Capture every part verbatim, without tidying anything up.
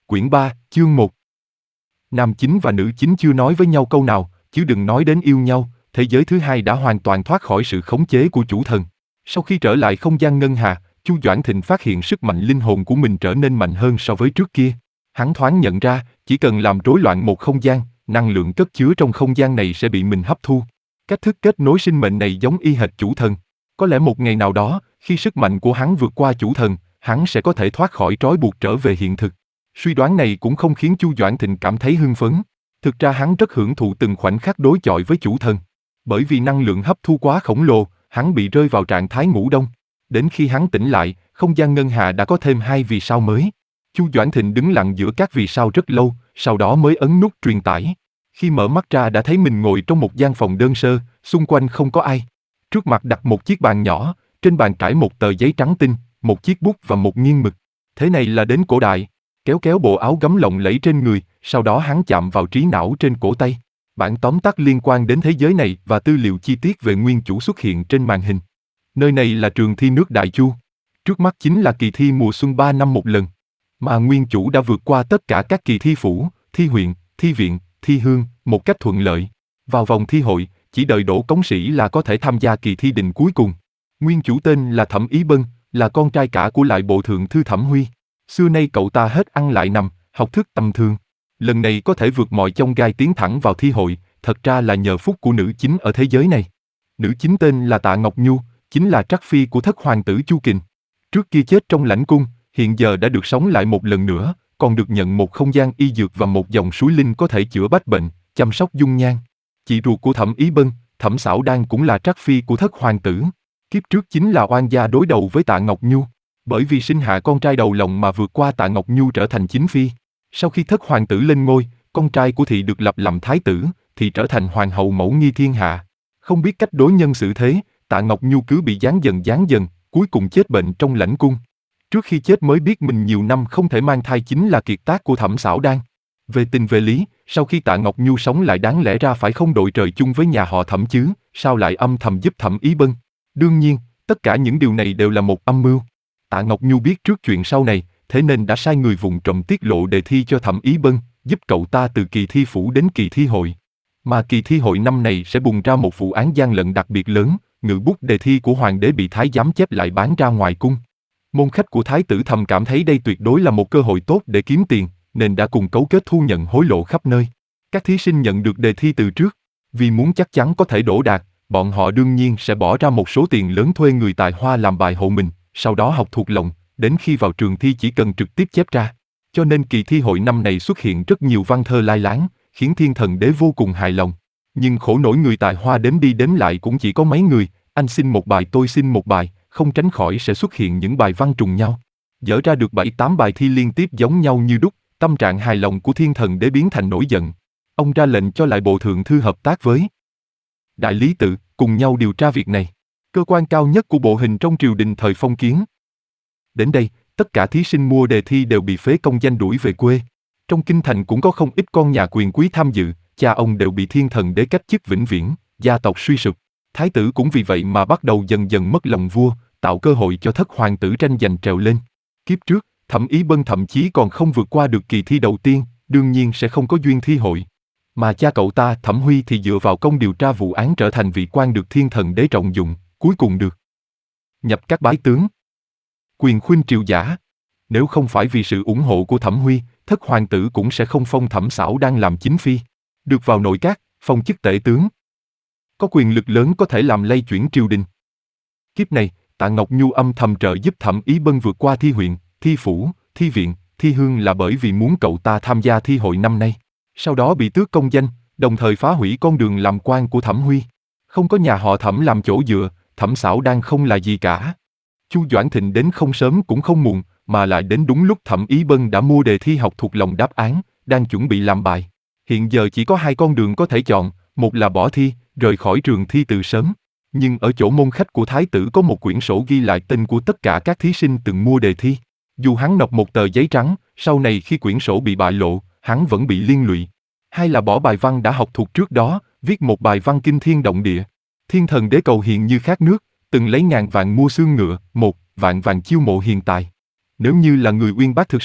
Quyển ba, chương một. Nam chính và nữ chính chưa nói với nhau câu nào, chứ đừng nói đến yêu nhau, thế giới thứ hai đã hoàn toàn thoát khỏi sự khống chế của chủ thần. Sau khi trở lại không gian ngân hà, Chu Doãn Thịnh phát hiện sức mạnh linh hồn của mình trở nên mạnh hơn so với trước kia. Hắn thoáng nhận ra, chỉ cần làm rối loạn một không gian, năng lượng cất chứa trong không gian này sẽ bị mình hấp thu. Cách thức kết nối sinh mệnh này giống y hệt chủ thần. Có lẽ một ngày nào đó, khi sức mạnh của hắn vượt qua chủ thần, hắn sẽ có thể thoát khỏi trói buộc trở về hiện thực. Suy đoán này cũng không khiến Chu Doãn Thịnh cảm thấy hưng phấn. Thực ra hắn rất hưởng thụ từng khoảnh khắc đối chọi với chủ thần. Bởi vì năng lượng hấp thu quá khổng lồ, hắn bị rơi vào trạng thái ngủ đông. Đến khi hắn tỉnh lại, không gian ngân hà đã có thêm hai vì sao mới. Chu Doãn Thịnh đứng lặng giữa các vì sao rất lâu, sau đó mới ấn nút truyền tải. Khi mở mắt ra đã thấy mình ngồi trong một gian phòng đơn sơ, xung quanh không có ai. Trước mặt đặt một chiếc bàn nhỏ, trên bàn trải một tờ giấy trắng tinh, một chiếc bút và một nghiêng mực. Thế này là đến cổ đại. Kéo kéo bộ áo gấm lộng lẫy trên người, sau đó hắn chạm vào trí não trên cổ tay. Bản tóm tắt liên quan đến thế giới này và tư liệu chi tiết về nguyên chủ xuất hiện trên màn hình. Nơi này là trường thi nước Đại Chu. Trước mắt chính là kỳ thi mùa xuân ba năm một lần. Mà nguyên chủ đã vượt qua tất cả các kỳ thi phủ, thi huyện, thi viện, thi hương, một cách thuận lợi. Vào vòng thi hội, chỉ đợi đỗ cống sĩ là có thể tham gia kỳ thi định cuối cùng. Nguyên chủ tên là Thẩm Ý Bân, là con trai cả của lại bộ thượng thư Thẩm Huy. Xưa nay cậu ta hết ăn lại nằm, học thức tầm thường. Lần này có thể vượt mọi chông gai tiến thẳng vào thi hội, thật ra là nhờ phúc của nữ chính ở thế giới này. Nữ chính tên là Tạ Ngọc Nhu, chính là trắc phi của thất hoàng tử Chu Kình. Trước kia chết trong lãnh cung, hiện giờ đã được sống lại một lần nữa, còn được nhận một không gian y dược và một dòng suối linh có thể chữa bách bệnh, chăm sóc dung nhan. Chị ruột của Thẩm Ý Bân, Thẩm Sảo Đan cũng là trắc phi của thất hoàng tử. Kiếp trước chính là oan gia đối đầu với Tạ Ngọc Nhu. Bởi vì sinh hạ con trai đầu lòng mà vượt qua Tạ Ngọc Nhu trở thành chính phi. Sau khi thất hoàng tử lên ngôi, con trai của thị được lập làm thái tử, thì trở thành hoàng hậu mẫu nghi thiên hạ. Không biết cách đối nhân xử thế, Tạ Ngọc Nhu cứ bị giáng dần giáng dần, cuối cùng chết bệnh trong lãnh cung. Trước khi chết mới biết mình nhiều năm không thể mang thai chính là kiệt tác của Thẩm Sảo Đan. Về tình về lý, sau khi Tạ Ngọc Nhu sống lại đáng lẽ ra phải không đội trời chung với nhà họ Thẩm chứ, sao lại âm thầm giúp Thẩm Ý Bân? Đương nhiên, tất cả những điều này đều là một âm mưu. Tạ Ngọc Nhu biết trước chuyện sau này, thế nên đã sai người vụng trộm tiết lộ đề thi cho Thẩm Ý Bân, giúp cậu ta từ kỳ thi phủ đến kỳ thi hội. Mà kỳ thi hội năm này sẽ bùng ra một vụ án gian lận đặc biệt lớn, ngự bút đề thi của hoàng đế bị thái giám chép lại bán ra ngoài cung. Môn khách của thái tử thầm cảm thấy đây tuyệt đối là một cơ hội tốt để kiếm tiền, nên đã cùng cấu kết thu nhận hối lộ khắp nơi. Các thí sinh nhận được đề thi từ trước, vì muốn chắc chắn có thể đỗ đạt, bọn họ đương nhiên sẽ bỏ ra một số tiền lớn thuê người tài hoa làm bài hộ mình, sau đó học thuộc lòng, đến khi vào trường thi chỉ cần trực tiếp chép ra. Cho nên kỳ thi hội năm này xuất hiện rất nhiều văn thơ lai láng, khiến thiên thần đế vô cùng hài lòng. Nhưng khổ nổi người tài hoa đếm đi đếm lại cũng chỉ có mấy người, anh xin một bài tôi xin một bài, không tránh khỏi sẽ xuất hiện những bài văn trùng nhau. Dở ra được bảy tám bài thi liên tiếp giống nhau như đúc, tâm trạng hài lòng của thiên thần đế biến thành nổi giận. Ông ra lệnh cho lại bộ thượng thư hợp tác với đại lý tự, cùng nhau điều tra việc này. Cơ quan cao nhất của bộ hình trong triều đình thời phong kiến. Đến đây, tất cả thí sinh mua đề thi đều bị phế công danh đuổi về quê. Trong kinh thành cũng có không ít con nhà quyền quý tham dự, cha ông đều bị thiên thần đế cách chức vĩnh viễn, gia tộc suy sụp. Thái tử cũng vì vậy mà bắt đầu dần dần mất lòng vua, tạo cơ hội cho thất hoàng tử tranh giành trèo lên. Kiếp trước, Thẩm Ý Bân thậm chí còn không vượt qua được kỳ thi đầu tiên, đương nhiên sẽ không có duyên thi hội. Mà cha cậu ta, Thẩm Huy thì dựa vào công điều tra vụ án trở thành vị quan được thiên thần đế trọng dụng, cuối cùng được nhập các bái tướng, quyền khuynh triều giả. Nếu không phải vì sự ủng hộ của Thẩm Huy, thất hoàng tử cũng sẽ không phong Thẩm Sảo Đan làm chính phi, được vào nội các, phong chức tể tướng. Có quyền lực lớn có thể làm lay chuyển triều đình. Kiếp này, Tạ Ngọc Nhu âm thầm trợ giúp Thẩm Ý Bân vượt qua thi huyện, thi phủ, thi viện, thi hương là bởi vì muốn cậu ta tham gia thi hội năm nay. Sau đó bị tước công danh, đồng thời phá hủy con đường làm quan của Thẩm Huy. Không có nhà họ Thẩm làm chỗ dựa, Thẩm Sảo Đan không là gì cả. Chu Doãn Thịnh đến không sớm cũng không muộn, mà lại đến đúng lúc Thẩm Ý Bân đã mua đề thi học thuộc lòng đáp án, đang chuẩn bị làm bài. Hiện giờ chỉ có hai con đường có thể chọn, một là bỏ thi, rời khỏi trường thi từ sớm. Nhưng ở chỗ môn khách của thái tử có một quyển sổ ghi lại tên của tất cả các thí sinh từng mua đề thi. Dù hắn nộp một tờ giấy trắng, sau này khi quyển sổ bị bại lộ, hắn vẫn bị liên lụy. Hay là bỏ bài văn đã học thuộc trước đó, viết một bài văn kinh thiên động địa. Thiên thần đế cầu hiền như khát nước, từng lấy ngàn vạn mua xương ngựa, một vạn vạn chiêu mộ hiền tài. Nếu như là người uyên bác thực sự,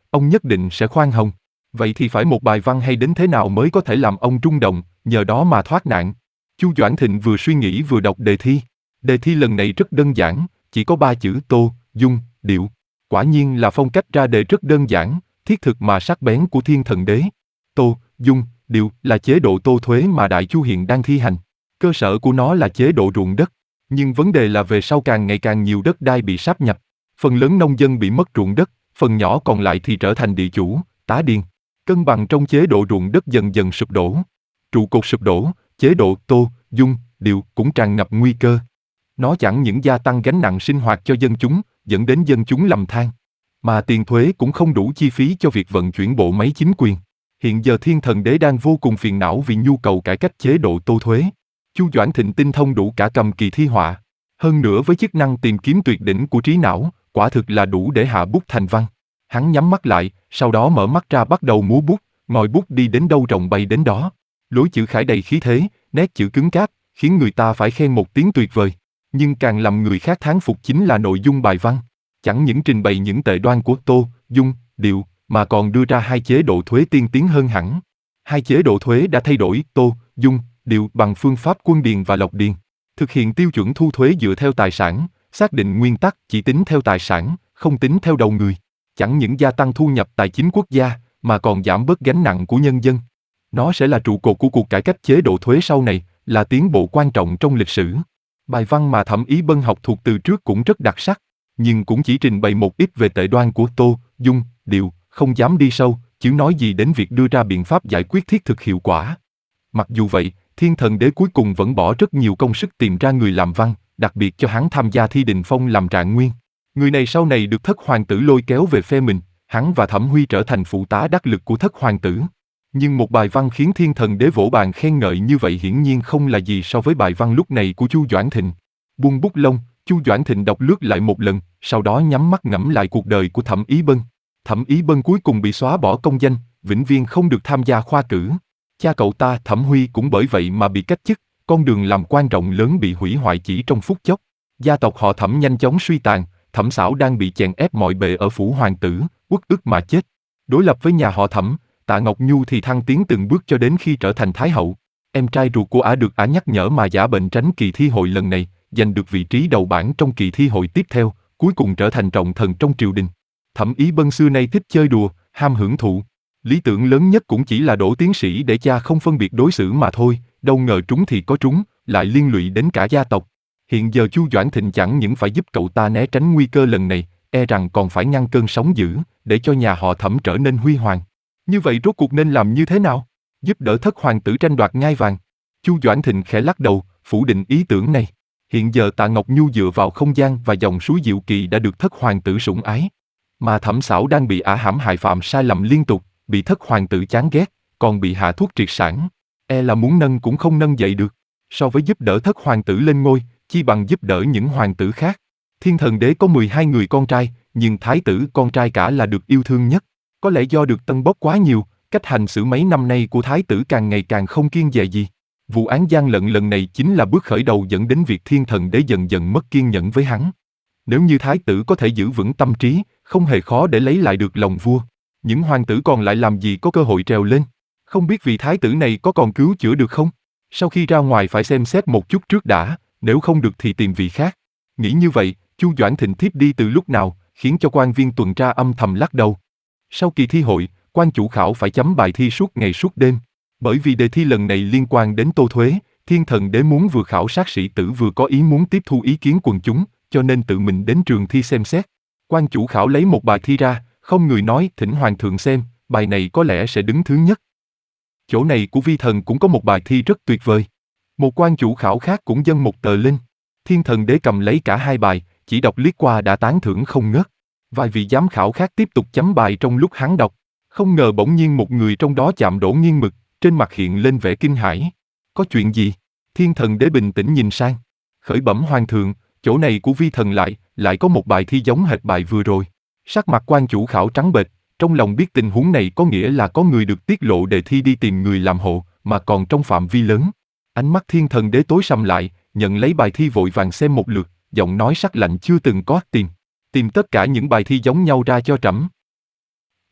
ông nhất định sẽ khoan hồng. Vậy thì phải một bài văn hay đến thế nào mới có thể làm ông rung động, nhờ đó mà thoát nạn. Chu Doãn Thịnh vừa suy nghĩ vừa đọc đề thi. Đề thi lần này rất đơn giản, chỉ có ba chữ tô, dung, điệu. Quả nhiên là phong cách ra đề rất đơn giản, thiết thực mà sắc bén của Thiên Thần Đế. Tô, dung, điệu là chế độ tô thuế mà Đại Chu hiện đang thi hành. Cơ sở của nó là chế độ ruộng đất. Nhưng vấn đề là về sau càng ngày càng nhiều đất đai bị sáp nhập. Phần lớn nông dân bị mất ruộng đất, phần nhỏ còn lại thì trở thành địa chủ, tá điền. Cân bằng trong chế độ ruộng đất dần dần sụp đổ. Trụ cột sụp đổ, chế độ tô, dung, điệu cũng tràn ngập nguy cơ. Nó chẳng những gia tăng gánh nặng sinh hoạt cho dân chúng, dẫn đến dân chúng lầm than, mà tiền thuế cũng không đủ chi phí cho việc vận chuyển bộ máy chính quyền. Hiện giờ Thiên Thần Đế đang vô cùng phiền não vì nhu cầu cải cách chế độ tô thuế. Chu Doãn Thịnh tinh thông đủ cả cầm kỳ thi họa. Hơn nữa với chức năng tìm kiếm tuyệt đỉnh của trí não, quả thực là đủ để hạ bút thành văn. Hắn nhắm mắt lại, sau đó mở mắt ra bắt đầu múa bút, ngòi bút đi đến đâu rồng bay đến đó. Lối chữ khải đầy khí thế, nét chữ cứng cáp, khiến người ta phải khen một tiếng tuyệt vời. Nhưng càng làm người khác thán phục chính là nội dung bài văn. Chẳng những trình bày những tệ đoan của tô, dung, điệu, mà còn đưa ra hai chế độ thuế tiên tiến hơn hẳn. Hai chế độ thuế đã thay đổi tô, dung, điệu bằng phương pháp quân điền và lộc điền. Thực hiện tiêu chuẩn thu thuế dựa theo tài sản, xác định nguyên tắc chỉ tính theo tài sản, không tính theo đầu người. Chẳng những gia tăng thu nhập tài chính quốc gia, mà còn giảm bớt gánh nặng của nhân dân. Nó sẽ là trụ cột của cuộc cải cách chế độ thuế sau này, là tiến bộ quan trọng trong lịch sử. Bài văn mà Thẩm Ý Bân học thuộc từ trước cũng rất đặc sắc, nhưng cũng chỉ trình bày một ít về tệ đoan của tô, dung, điệu, không dám đi sâu, chứ nói gì đến việc đưa ra biện pháp giải quyết thiết thực hiệu quả. Mặc dù vậy, Thiên Thần Đế cuối cùng vẫn bỏ rất nhiều công sức tìm ra người làm văn, đặc biệt cho hắn tham gia thi Đình Phong làm trạng nguyên. Người này sau này được Thất Hoàng tử lôi kéo về phe mình, hắn và Thẩm Huy trở thành phụ tá đắc lực của Thất Hoàng tử. Nhưng một bài văn khiến Thiên Thần Đế vỗ bàn khen ngợi như vậy hiển nhiên không là gì so với bài văn lúc này của Chu Doãn Thịnh. Buông bút lông, Chu Doãn Thịnh đọc lướt lại một lần, sau đó nhắm mắt ngẫm lại cuộc đời của Thẩm Ý Bân. Thẩm Ý Bân cuối cùng bị xóa bỏ công danh, vĩnh viễn không được tham gia khoa cử. Cha cậu ta Thẩm Huy cũng bởi vậy mà bị cách chức, con đường làm quan rộng lớn bị hủy hoại chỉ trong phút chốc. Gia tộc họ Thẩm nhanh chóng suy tàn, Thẩm Sảo đang bị chèn ép mọi bề ở phủ hoàng tử, uất ức mà chết. Đối lập với nhà họ Thẩm, Tạ Ngọc Nhu thì thăng tiến từng bước cho đến khi trở thành thái hậu. Em trai ruột của ả được ả nhắc nhở mà giả bệnh tránh kỳ thi hội lần này, giành được vị trí đầu bảng trong kỳ thi hội tiếp theo, cuối cùng trở thành trọng thần trong triều đình. Thẩm Ý Bân xưa nay thích chơi đùa, ham hưởng thụ. Lý tưởng lớn nhất cũng chỉ là đỗ tiến sĩ để cha không phân biệt đối xử mà thôi, đâu ngờ trúng thì có trúng, lại liên lụy đến cả gia tộc. Hiện giờ Chu Doãn Thịnh chẳng những phải giúp cậu ta né tránh nguy cơ lần này, e rằng còn phải ngăn cơn sóng dữ, để cho nhà họ Thẩm trở nên huy hoàng. Như vậy rốt cuộc nên làm như thế nào? Giúp đỡ Thất Hoàng tử tranh đoạt ngai vàng. Chu Doãn Thịnh khẽ lắc đầu, phủ định ý tưởng này. Hiện giờ Tạ Ngọc Nhu dựa vào không gian và dòng suối Diệu Kỳ đã được Thất Hoàng tử sủng ái. Mà Thẩm Sảo đang bị ả hãm hại phạm sai lầm liên tục, bị Thất Hoàng tử chán ghét, còn bị hạ thuốc triệt sản. E là muốn nâng cũng không nâng dậy được. So với giúp đỡ Thất Hoàng tử lên ngôi, chi bằng giúp đỡ những hoàng tử khác. Thiên Thần Đế có mười hai người con trai, nhưng thái tử con trai cả là được yêu thương nhất. Có lẽ do được tân bốc quá nhiều, cách hành xử mấy năm nay của thái tử càng ngày càng không kiêng dè gì. Vụ án gian lận lần này chính là bước khởi đầu dẫn đến việc Thiên Thần Đế dần dần mất kiên nhẫn với hắn. Nếu như thái tử có thể giữ vững tâm trí, không hề khó để lấy lại được lòng vua. Những hoàng tử còn lại làm gì có cơ hội trèo lên. Không biết vị thái tử này có còn cứu chữa được không? Sau khi ra ngoài phải xem xét một chút trước đã, nếu không được thì tìm vị khác. Nghĩ như vậy, Chu Doãn Thịnh thiếp đi từ lúc nào, khiến cho quan viên tuần tra âm thầm lắc đầu. Sau kỳ thi hội, quan chủ khảo phải chấm bài thi suốt ngày suốt đêm. Bởi vì đề thi lần này liên quan đến tô thuế, Thiên Thần Đế muốn vừa khảo sát sĩ tử vừa có ý muốn tiếp thu ý kiến quần chúng, cho nên tự mình đến trường thi xem xét. Quan chủ khảo lấy một bài thi ra, không người nói thỉnh hoàng thượng xem, bài này có lẽ sẽ đứng thứ nhất. Chỗ này của vi thần cũng có một bài thi rất tuyệt vời. Một quan chủ khảo khác cũng dâng một tờ lên. Thiên Thần Đế cầm lấy cả hai bài, chỉ đọc liếc qua đã tán thưởng không ngớt. Vài vị giám khảo khác tiếp tục chấm bài trong lúc hắn đọc. Không ngờ bỗng nhiên một người trong đó chạm đỗ nghiêng mực, trên mặt hiện lên vẻ kinh hãi. Có chuyện gì? Thiên Thần Đế bình tĩnh nhìn sang. Khởi bẩm hoàng thượng, chỗ này của vi thần lại, lại có một bài thi giống hệt bài vừa rồi. Sắc mặt quan chủ khảo trắng bệch, trong lòng biết tình huống này có nghĩa là có người được tiết lộ đề thi đi tìm người làm hộ, mà còn trong phạm vi lớn. Ánh mắt Thiên Thần Đế tối sầm lại, nhận lấy bài thi vội vàng xem một lượt, giọng nói sắc lạnh chưa từng có, tìm. Tìm tất cả những bài thi giống nhau ra cho trẫm.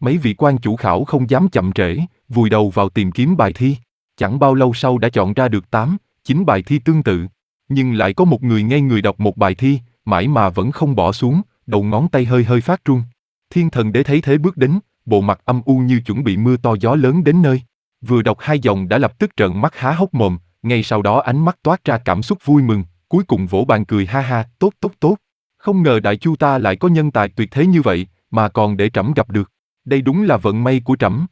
Mấy vị quan chủ khảo không dám chậm trễ, vùi đầu vào tìm kiếm bài thi. Chẳng bao lâu sau đã chọn ra được tám, chín bài thi tương tự. Nhưng lại có một người ngây người đọc một bài thi, mãi mà vẫn không bỏ xuống, đầu ngón tay hơi hơi phát run. Thiên Thần Đế thấy thế bước đến, bộ mặt âm u như chuẩn bị mưa to gió lớn đến nơi. Vừa đọc hai dòng đã lập tức trợn mắt há hốc mồm, ngay sau đó ánh mắt toát ra cảm xúc vui mừng, cuối cùng vỗ bàn cười ha ha, tốt tốt tốt. Không ngờ đại chu ta lại có nhân tài tuyệt thế như vậy, mà còn để trẫm gặp được. Đây đúng là vận may của trẫm.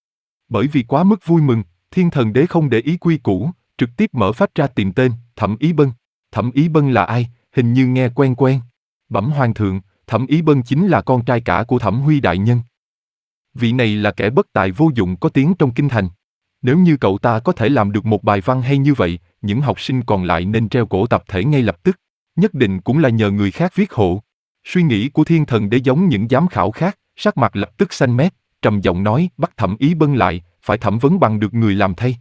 Bởi vì quá mức vui mừng, Thiên Thần Đế không để ý quy củ, trực tiếp mở phách ra tìm tên, Thẩm Ý Bân. Thẩm Ý Bân là ai, hình như nghe quen quen. Bẩm hoàng thượng, Thẩm Ý Bân chính là con trai cả của Thẩm Huy đại nhân. Vị này là kẻ bất tài vô dụng có tiếng trong kinh thành. Nếu như cậu ta có thể làm được một bài văn hay như vậy, những học sinh còn lại nên treo cổ tập thể ngay lập tức. Nhất định cũng là nhờ người khác viết hộ. Suy nghĩ của Thiên Thần Đế giống những giám khảo khác, sắc mặt lập tức xanh mét, trầm giọng nói, bắt Thẩm Ý Bân lại, phải thẩm vấn bằng được người làm thay.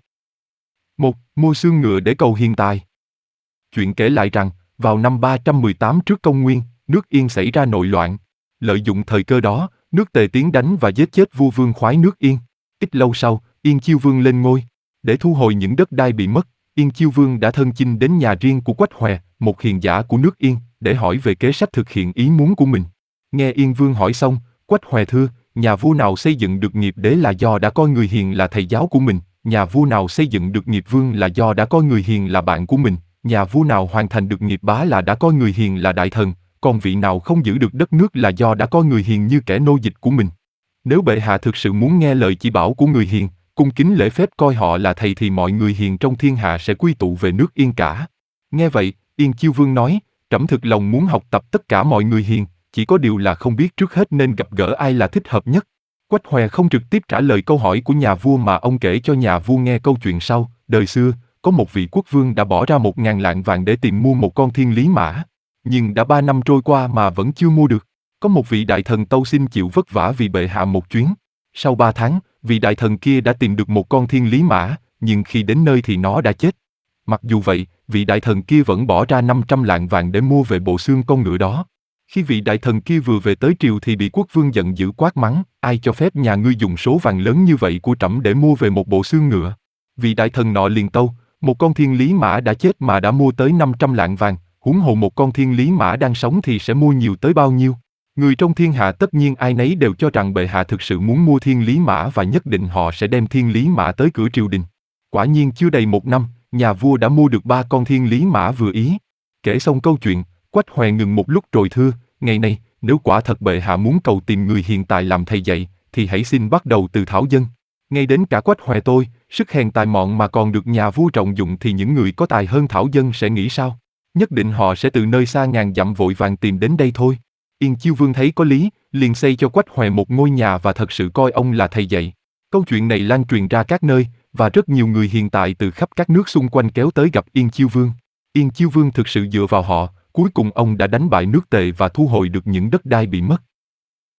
Một, mua xương ngựa để cầu hiền tài. Chuyện kể lại rằng, vào năm ba trăm mười tám trước công nguyên, nước Yên xảy ra nội loạn. Lợi dụng thời cơ đó, nước Tề tiến đánh và giết chết vua Vương khoái nước Yên. Ít lâu sau, Yên Chiêu Vương lên ngôi. Để thu hồi những đất đai bị mất, Yên Chiêu Vương đã thân chinh đến nhà riêng của Quách Hòe, một hiền giả của nước Yên, để hỏi về kế sách thực hiện ý muốn của mình. Nghe Yên Vương hỏi xong, Quách Hòe thưa, nhà vua nào xây dựng được nghiệp đế là do đã coi người hiền là thầy giáo của mình, nhà vua nào xây dựng được nghiệp vương là do đã coi người hiền là bạn của mình, nhà vua nào hoàn thành được nghiệp bá là đã coi người hiền là đại thần, còn vị nào không giữ được đất nước là do đã coi người hiền như kẻ nô dịch của mình. Nếu bệ hạ thực sự muốn nghe lời chỉ bảo của người hiền, cung kính lễ phép coi họ là thầy thì mọi người hiền trong thiên hạ sẽ quy tụ về nước Yên cả. Nghe vậy, Yên Chiêu Vương nói, trẫm thực lòng muốn học tập tất cả mọi người hiền, chỉ có điều là không biết trước hết nên gặp gỡ ai là thích hợp nhất. Quách Hòe không trực tiếp trả lời câu hỏi của nhà vua mà ông kể cho nhà vua nghe câu chuyện sau. Đời xưa, có một vị quốc vương đã bỏ ra một ngàn lạng vàng để tìm mua một con thiên lý mã. Nhưng đã ba năm trôi qua mà vẫn chưa mua được. Có một vị đại thần tâu xin chịu vất vả vì bệ hạ một chuyến. Sau ba tháng, vị đại thần kia đã tìm được một con thiên lý mã, nhưng khi đến nơi thì nó đã chết. Mặc dù vậy, vị đại thần kia vẫn bỏ ra năm trăm lạng vàng để mua về bộ xương con ngựa đó. Khi vị đại thần kia vừa về tới triều thì bị quốc vương giận dữ quát mắng, ai cho phép nhà ngươi dùng số vàng lớn như vậy của trẫm để mua về một bộ xương ngựa. Vị đại thần nọ liền tâu, một con thiên lý mã đã chết mà đã mua tới năm trăm lạng vàng, huống hồ một con thiên lý mã đang sống thì sẽ mua nhiều tới bao nhiêu. Người trong thiên hạ tất nhiên ai nấy đều cho rằng bệ hạ thực sự muốn mua thiên lý mã và nhất định họ sẽ đem thiên lý mã tới cửa triều đình. Quả nhiên chưa đầy một năm, nhà vua đã mua được ba con thiên lý mã vừa ý. Kể xong câu chuyện, Quách Hòe ngừng một lúc rồi thưa, ngày nay, nếu quả thật bệ hạ muốn cầu tìm người hiện tại làm thầy dạy, thì hãy xin bắt đầu từ thảo dân. Ngay đến cả Quách Hòe tôi, sức hèn tài mọn mà còn được nhà vua trọng dụng thì những người có tài hơn thảo dân sẽ nghĩ sao? Nhất định họ sẽ từ nơi xa ngàn dặm vội vàng tìm đến đây thôi. Yên Chiêu Vương thấy có lý, liền xây cho Quách Hòe một ngôi nhà và thật sự coi ông là thầy dạy. Câu chuyện này lan truyền ra các nơi, và rất nhiều người hiện tại từ khắp các nước xung quanh kéo tới gặp Yên Chiêu Vương. Yên Chiêu Vương thực sự dựa vào họ, cuối cùng ông đã đánh bại nước Tề và thu hồi được những đất đai bị mất.